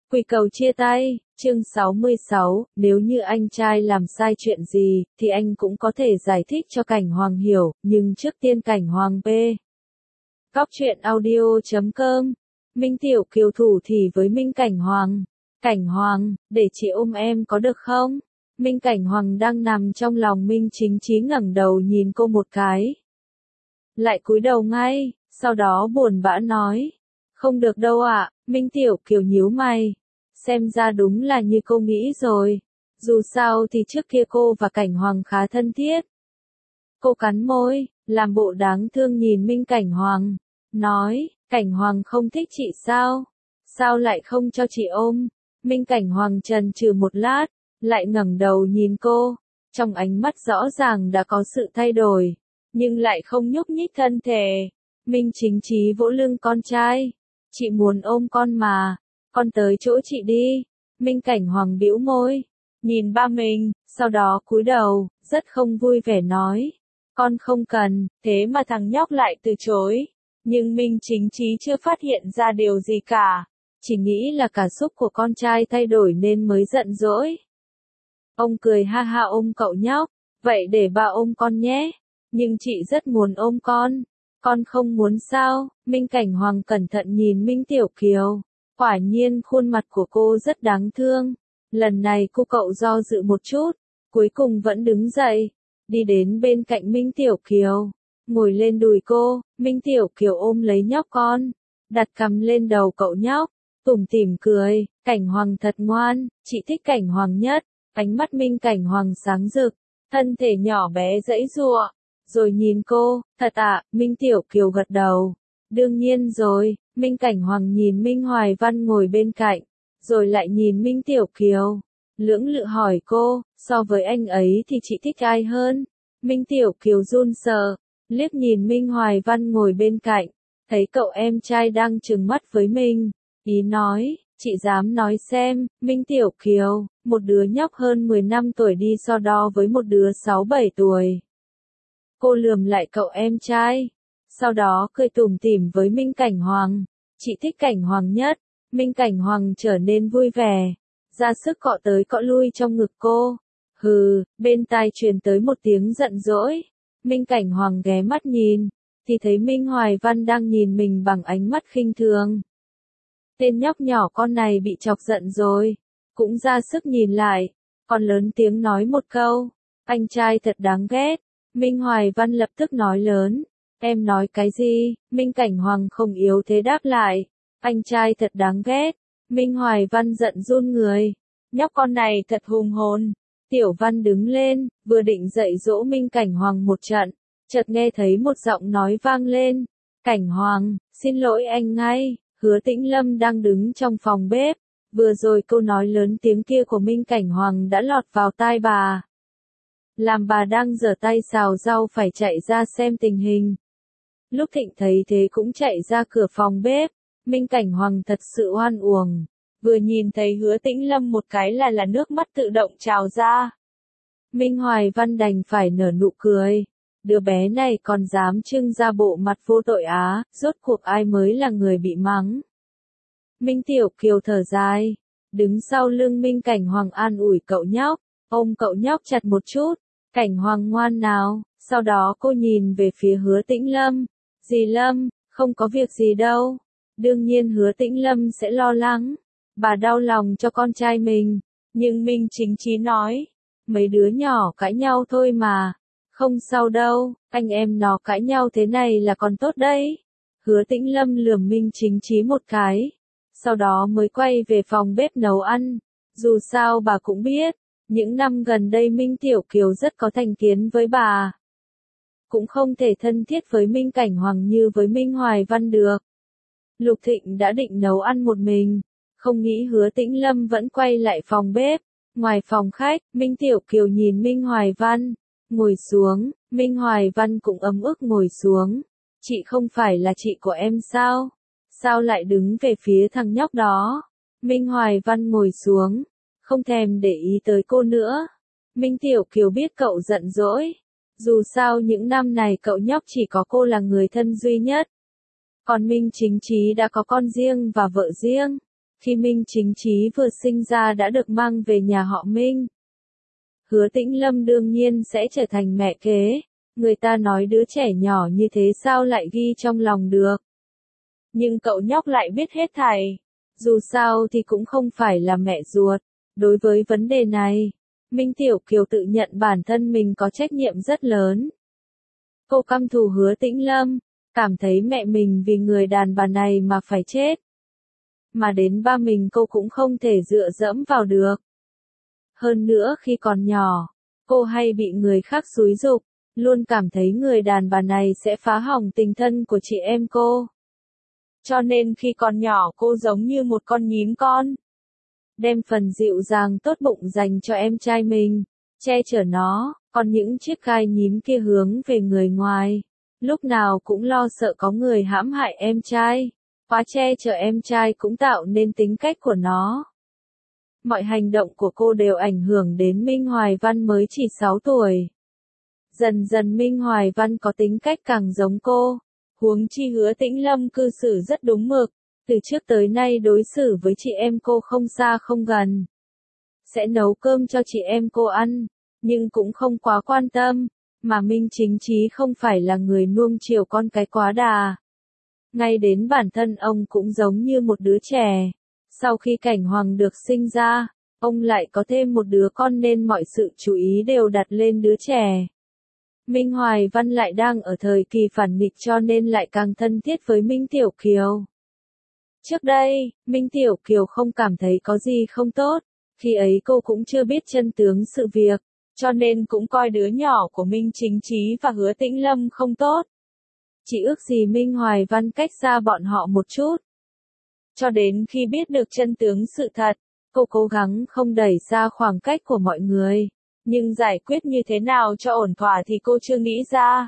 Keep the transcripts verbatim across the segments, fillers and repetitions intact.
Quỳ cầu chia tay, chương sáu mươi sáu, nếu như anh trai làm sai chuyện gì, thì anh cũng có thể giải thích cho Cảnh Hoàng hiểu, nhưng trước tiên Cảnh Hoàng p. Góc truyện audio chấm com, Minh Tiểu Kiều thủ thỉ với Minh Cảnh Hoàng. Cảnh Hoàng, để chị ôm em có được không? Minh Cảnh Hoàng đang nằm trong lòng Minh Chính Chí ngẩng đầu nhìn cô một cái. Lại cúi đầu ngay, sau đó buồn bã nói. Không được đâu ạ, Minh Tiểu Kiều nhíu mày. Xem ra đúng là như cô nghĩ rồi. Dù sao thì trước kia cô và Cảnh Hoàng khá thân thiết. Cô cắn môi, làm bộ đáng thương nhìn Minh Cảnh Hoàng. Nói, Cảnh Hoàng không thích chị sao? Sao lại không cho chị ôm? Minh Cảnh Hoàng chần chừ một lát, lại ngẩng đầu nhìn cô. Trong ánh mắt rõ ràng đã có sự thay đổi, nhưng lại không nhúc nhích thân thể. Minh Chính Chí vỗ lưng con trai. Chị muốn ôm con mà. Con tới chỗ chị đi. Minh Cảnh Hoàng bĩu môi, nhìn ba mình, sau đó cúi đầu, rất không vui vẻ nói. Con không cần, thế mà thằng nhóc lại từ chối. Nhưng Minh Chính Chí chưa phát hiện ra điều gì cả. Chỉ nghĩ là cảm xúc của con trai thay đổi nên mới giận dỗi. Ông cười ha ha ôm cậu nhóc. Vậy để ba ôm con nhé. Nhưng chị rất muốn ôm con. Con không muốn sao? Minh Cảnh Hoàng cẩn thận nhìn Minh Tiểu Kiều. Quả nhiên khuôn mặt của cô rất đáng thương. Lần này cô cậu do dự một chút, cuối cùng vẫn đứng dậy, đi đến bên cạnh Minh Tiểu Kiều, ngồi lên đùi cô. Minh Tiểu Kiều ôm lấy nhóc con, đặt cằm lên đầu cậu nhóc, tủm tỉm cười. Cảnh Hoàng thật ngoan, chị thích Cảnh Hoàng nhất. Ánh mắt Minh Cảnh Hoàng sáng rực, thân thể nhỏ bé giãy giụa, rồi nhìn cô. Thật ạ? Minh Tiểu Kiều gật đầu. Đương nhiên rồi. Minh Cảnh Hoàng nhìn Minh Hoài Văn ngồi bên cạnh, rồi lại nhìn Minh Tiểu Kiều. Lưỡng lự hỏi cô, so với anh ấy thì chị thích ai hơn? Minh Tiểu Kiều run sợ, liếc nhìn Minh Hoài Văn ngồi bên cạnh, thấy cậu em trai đang trừng mắt với mình. Ý nói, chị dám nói xem, Minh Tiểu Kiều, một đứa nhóc hơn mười năm tuổi đi so đo với một đứa sáu bảy tuổi. Cô lườm lại cậu em trai, sau đó cười tủm tỉm với Minh Cảnh Hoàng. Chị thích Cảnh Hoàng nhất. Minh Cảnh Hoàng trở nên vui vẻ, ra sức cọ tới cọ lui trong ngực cô. Hừ, bên tai truyền tới một tiếng giận dỗi. Minh Cảnh Hoàng ghé mắt nhìn, thì thấy Minh Hoài Văn đang nhìn mình bằng ánh mắt khinh thường. Tên nhóc nhỏ con này bị chọc giận rồi, cũng ra sức nhìn lại, còn lớn tiếng nói một câu. Anh trai thật đáng ghét. Minh Hoài Văn lập tức nói lớn. Em nói cái gì? Minh Cảnh Hoàng không yếu thế đáp lại. Anh trai thật đáng ghét. Minh Hoài Văn giận run người. Nhóc con này thật hùng hồn. Tiểu Văn đứng lên, vừa định dạy dỗ Minh Cảnh Hoàng một trận, chợt nghe thấy một giọng nói vang lên. Cảnh Hoàng, xin lỗi anh ngay. Hứa Tĩnh Lâm đang đứng trong phòng bếp. Vừa rồi câu nói lớn tiếng kia của Minh Cảnh Hoàng đã lọt vào tai bà, làm bà đang giở tay xào rau phải chạy ra xem tình hình. Lúc Thịnh thấy thế cũng chạy ra cửa phòng bếp. Minh Cảnh Hoàng thật sự oan uổng. Vừa nhìn thấy Hứa Tĩnh Lâm một cái là là nước mắt tự động trào ra. Minh Hoài Văn đành phải nở nụ cười. Đứa bé này còn dám trưng ra bộ mặt vô tội á, rốt cuộc ai mới là người bị mắng. Minh Tiểu Kiều thở dài, đứng sau lưng Minh Cảnh Hoàng an ủi cậu nhóc, ôm cậu nhóc chặt một chút. Cảnh Hoàng ngoan nào. Sau đó cô nhìn về phía Hứa Tĩnh Lâm. Dì Lâm, không có việc gì đâu. Đương nhiên Hứa Tĩnh Lâm sẽ lo lắng. Bà đau lòng cho con trai mình. Nhưng Minh Chính Chí nói, mấy đứa nhỏ cãi nhau thôi mà. Không sao đâu, anh em nó cãi nhau thế này là còn tốt đấy. Hứa Tĩnh Lâm lườm Minh Chính Chí một cái. Sau đó mới quay về phòng bếp nấu ăn. Dù sao bà cũng biết, những năm gần đây Minh Tiểu Kiều rất có thành kiến với bà. Cũng không thể thân thiết với Minh Cảnh Hoàng như với Minh Hoài Văn được. Lục Thịnh đã định nấu ăn một mình, không nghĩ Hứa Tĩnh Lâm vẫn quay lại phòng bếp. Ngoài phòng khách, Minh Tiểu Kiều nhìn Minh Hoài Văn, ngồi xuống. Minh Hoài Văn cũng ấm ức ngồi xuống. Chị không phải là chị của em sao? Sao lại đứng về phía thằng nhóc đó? Minh Hoài Văn ngồi xuống, không thèm để ý tới cô nữa. Minh Tiểu Kiều biết cậu giận dỗi. Dù sao những năm này cậu nhóc chỉ có cô là người thân duy nhất. Còn Minh Chính Chí đã có con riêng và vợ riêng. Khi Minh Chính Chí vừa sinh ra đã được mang về nhà họ Minh. Hứa Tĩnh Lâm đương nhiên sẽ trở thành mẹ kế, người ta nói đứa trẻ nhỏ như thế sao lại ghi trong lòng được. Nhưng cậu nhóc lại biết hết thảy, dù sao thì cũng không phải là mẹ ruột. Đối với vấn đề này, Minh Tiểu Kiều tự nhận bản thân mình có trách nhiệm rất lớn. Cô căm thù Hứa Tĩnh Lâm, cảm thấy mẹ mình vì người đàn bà này mà phải chết. Mà đến ba mình cô cũng không thể dựa dẫm vào được. Hơn nữa khi còn nhỏ, cô hay bị người khác xúi giục, luôn cảm thấy người đàn bà này sẽ phá hỏng tình thân của chị em cô. Cho nên khi còn nhỏ cô giống như một con nhím con. Đem phần dịu dàng tốt bụng dành cho em trai mình, che chở nó, còn những chiếc gai nhím kia hướng về người ngoài. Lúc nào cũng lo sợ có người hãm hại em trai, quá che chở em trai cũng tạo nên tính cách của nó. Mọi hành động của cô đều ảnh hưởng đến Minh Hoài Văn mới chỉ sáu tuổi. Dần dần Minh Hoài Văn có tính cách càng giống cô, huống chi Hứa Tĩnh Lâm cư xử rất đúng mực, từ trước tới nay đối xử với chị em cô không xa không gần. Sẽ nấu cơm cho chị em cô ăn, nhưng cũng không quá quan tâm, mà Minh Chính Chí không phải là người nuông chiều con cái quá đà. Ngay đến bản thân ông cũng giống như một đứa trẻ. Sau khi Cảnh Hoàng được sinh ra, ông lại có thêm một đứa con nên mọi sự chú ý đều đặt lên đứa trẻ. Minh Hoài Văn lại đang ở thời kỳ phản nghịch cho nên lại càng thân thiết với Minh Tiểu Kiều. Trước đây, Minh Tiểu Kiều không cảm thấy có gì không tốt, khi ấy cô cũng chưa biết chân tướng sự việc, cho nên cũng coi đứa nhỏ của Minh Chính Chí và Hứa Tĩnh Lâm không tốt. Chỉ ước gì Minh Hoài Văn cách xa bọn họ một chút. Cho đến khi biết được chân tướng sự thật, cô cố gắng không đẩy xa khoảng cách của mọi người, nhưng giải quyết như thế nào cho ổn thỏa thì cô chưa nghĩ ra.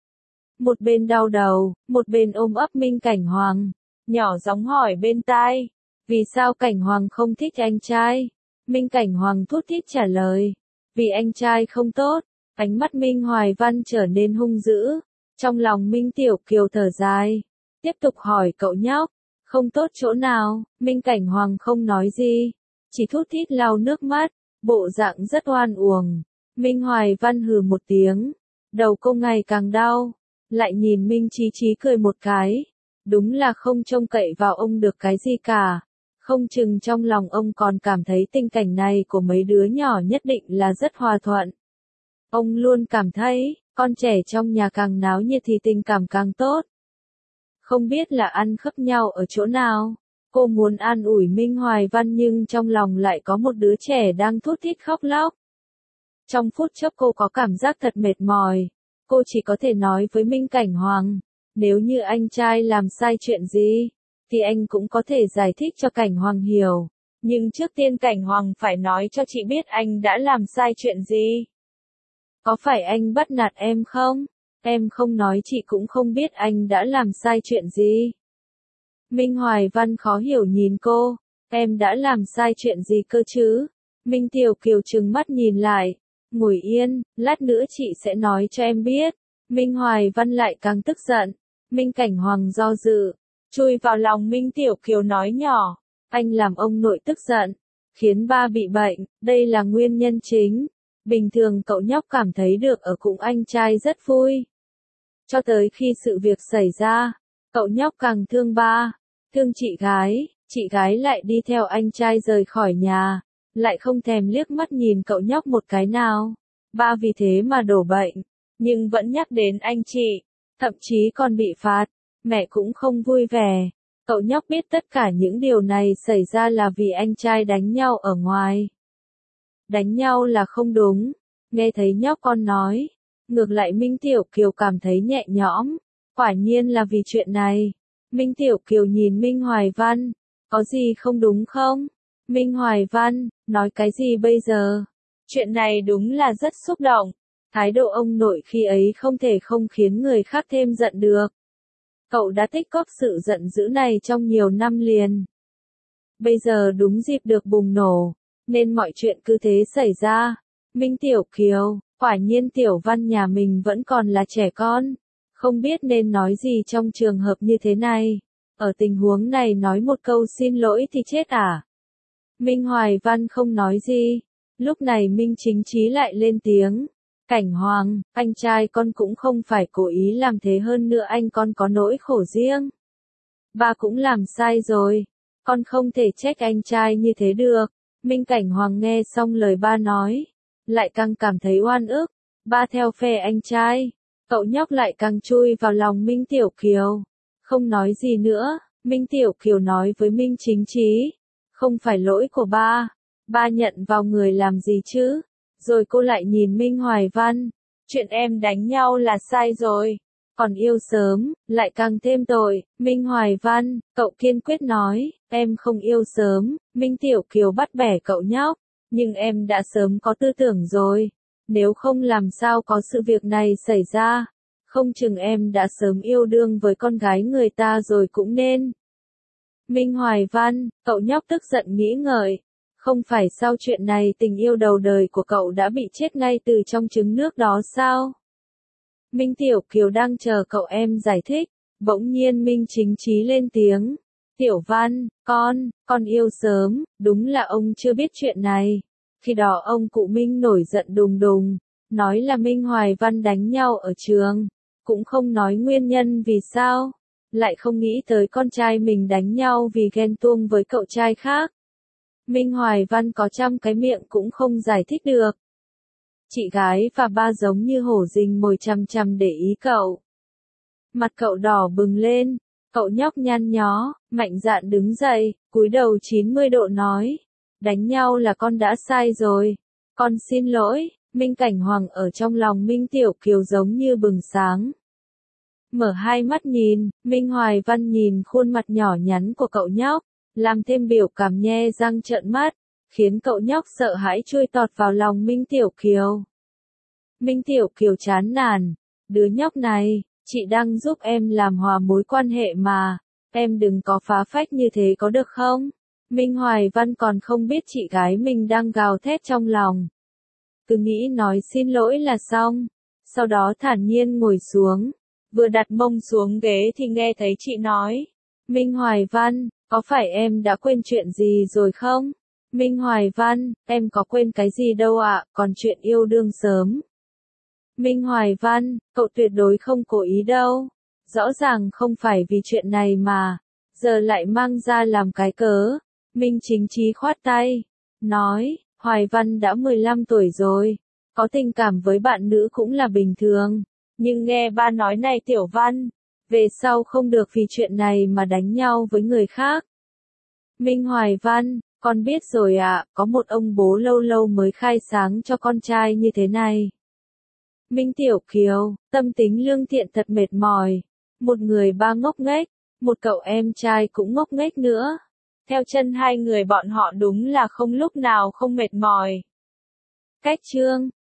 Một bên đau đầu, một bên ôm ấp Minh Cảnh Hoàng, nhỏ giọng hỏi bên tai, vì sao Cảnh Hoàng không thích anh trai? Minh Cảnh Hoàng thút thít trả lời, vì anh trai không tốt. Ánh mắt Minh Hoài Văn trở nên hung dữ, trong lòng Minh Tiểu Kiều thở dài, tiếp tục hỏi cậu nhóc, không tốt chỗ nào? Minh Cảnh Hoàng không nói gì, chỉ thút thít lau nước mắt, bộ dạng rất oan uổng. Minh Hoài Văn hừ một tiếng, đầu cô ngày càng đau, lại nhìn Minh Chí Chí cười một cái, đúng là không trông cậy vào ông được cái gì cả, không chừng trong lòng ông còn cảm thấy tình cảnh này của mấy đứa nhỏ nhất định là rất hòa thuận. Ông luôn cảm thấy, con trẻ trong nhà càng náo nhiệt thì tình cảm càng tốt. Không biết là ăn khớp nhau ở chỗ nào, cô muốn an ủi Minh Hoài Văn nhưng trong lòng lại có một đứa trẻ đang thút thít khóc lóc. Trong phút chốc cô có cảm giác thật mệt mỏi, cô chỉ có thể nói với Minh Cảnh Hoàng, nếu như anh trai làm sai chuyện gì, thì anh cũng có thể giải thích cho Cảnh Hoàng hiểu, nhưng trước tiên Cảnh Hoàng phải nói cho chị biết anh đã làm sai chuyện gì. Có phải anh bắt nạt em không? Em không nói chị cũng không biết anh đã làm sai chuyện gì. Minh Hoài Văn khó hiểu nhìn cô, em đã làm sai chuyện gì cơ chứ? Minh Tiểu Kiều trừng mắt nhìn lại, ngồi yên, lát nữa chị sẽ nói cho em biết. Minh Hoài Văn lại càng tức giận, Minh Cảnh Hoàng do dự, chui vào lòng Minh Tiểu Kiều nói nhỏ, anh làm ông nội tức giận, khiến ba bị bệnh, đây là nguyên nhân chính. Bình thường cậu nhóc cảm thấy được ở cùng anh trai rất vui. Cho tới khi sự việc xảy ra, cậu nhóc càng thương ba, thương chị gái, chị gái lại đi theo anh trai rời khỏi nhà, lại không thèm liếc mắt nhìn cậu nhóc một cái nào. Ba vì thế mà đổ bệnh, nhưng vẫn nhắc đến anh chị, thậm chí còn bị phạt, mẹ cũng không vui vẻ. Cậu nhóc biết tất cả những điều này xảy ra là vì anh trai đánh nhau ở ngoài. Đánh nhau là không đúng, nghe thấy nhóc con nói, ngược lại Minh Tiểu Kiều cảm thấy nhẹ nhõm, quả nhiên là vì chuyện này. Minh Tiểu Kiều nhìn Minh Hoài Văn, có gì không đúng không? Minh Hoài Văn, nói cái gì bây giờ? Chuyện này đúng là rất xúc động, thái độ ông nội khi ấy không thể không khiến người khác thêm giận được. Cậu đã tích góp sự giận dữ này trong nhiều năm liền. Bây giờ đúng dịp được bùng nổ, nên mọi chuyện cứ thế xảy ra. Minh Tiểu Kiều, quả nhiên Tiểu Văn nhà mình vẫn còn là trẻ con, không biết nên nói gì trong trường hợp như thế này. Ở tình huống này nói một câu xin lỗi thì chết à? Minh Hoài Văn không nói gì. Lúc này Minh Chính Chí lại lên tiếng. Cảnh Hoàng, anh trai con cũng không phải cố ý làm thế, hơn nữa anh con có nỗi khổ riêng. Ba cũng làm sai rồi. Con không thể trách anh trai như thế được. Minh Cảnh Hoàng nghe xong lời ba nói, lại càng cảm thấy oan ức. Ba theo phe anh trai. Cậu nhóc lại càng chui vào lòng Minh Tiểu Kiều. Không nói gì nữa, Minh Tiểu Kiều nói với Minh Chính Chí. Không phải lỗi của ba. Ba nhận vào người làm gì chứ? Rồi cô lại nhìn Minh Hoài Văn. Chuyện em đánh nhau là sai rồi. Còn yêu sớm, lại càng thêm tội. Minh Hoài Văn, cậu kiên quyết nói, em không yêu sớm. Minh Tiểu Kiều bắt bẻ cậu nhóc. Nhưng em đã sớm có tư tưởng rồi. Nếu không làm sao có sự việc này xảy ra. Không chừng em đã sớm yêu đương với con gái người ta rồi cũng nên. Minh Hoài Văn, cậu nhóc tức giận nghĩ ngợi. Không phải sau chuyện này tình yêu đầu đời của cậu đã bị chết ngay từ trong trứng nước đó sao? Minh Tiểu Kiều đang chờ cậu em giải thích. Bỗng nhiên Minh Chính Chí lên tiếng. Tiểu Văn, con, con yêu sớm, đúng là ông chưa biết chuyện này. Khi đó ông cụ Minh nổi giận đùng đùng, nói là Minh Hoài Văn đánh nhau ở trường, cũng không nói nguyên nhân vì sao, lại không nghĩ tới con trai mình đánh nhau vì ghen tuông với cậu trai khác. Minh Hoài Văn có trăm cái miệng cũng không giải thích được. Chị gái và ba giống như hổ rình mồi chằm chằm để ý cậu. Mặt cậu đỏ bừng lên, cậu nhóc nhăn nhó, mạnh dạn đứng dậy, cúi đầu chín mươi độ nói. Đánh nhau là con đã sai rồi. Con xin lỗi. Minh Cảnh Hoàng ở trong lòng Minh Tiểu Kiều giống như bừng sáng. Mở hai mắt nhìn, Minh Hoài Văn nhìn khuôn mặt nhỏ nhắn của cậu nhóc, làm thêm biểu cảm nhe răng trợn mắt, khiến cậu nhóc sợ hãi chui tọt vào lòng Minh Tiểu Kiều. Minh Tiểu Kiều chán nản, đứa nhóc này, chị đang giúp em làm hòa mối quan hệ mà, em đừng có phá phách như thế có được không? Minh Hoài Văn còn không biết chị gái mình đang gào thét trong lòng. Cứ nghĩ nói xin lỗi là xong, sau đó thản nhiên ngồi xuống, vừa đặt mông xuống ghế thì nghe thấy chị nói. Minh Hoài Văn, có phải em đã quên chuyện gì rồi không? Minh Hoài Văn, em có quên cái gì đâu ạ, còn chuyện yêu đương sớm. Minh Hoài Văn, cậu tuyệt đối không cố ý đâu. Rõ ràng không phải vì chuyện này mà, giờ lại mang ra làm cái cớ. Minh Chính Chí khoát tay, nói, Hoài Văn đã mười lăm tuổi rồi, có tình cảm với bạn nữ cũng là bình thường. Nhưng nghe ba nói này Tiểu Văn, về sau không được vì chuyện này mà đánh nhau với người khác. Minh Hoài Văn, con biết rồi ạ, có một ông bố lâu lâu mới khai sáng cho con trai như thế này. Minh Tiểu Kiều, tâm tính lương thiện thật mệt mỏi. Một người ba ngốc nghếch, một cậu em trai cũng ngốc nghếch nữa. Theo chân hai người bọn họ đúng là không lúc nào không mệt mỏi. Cách chương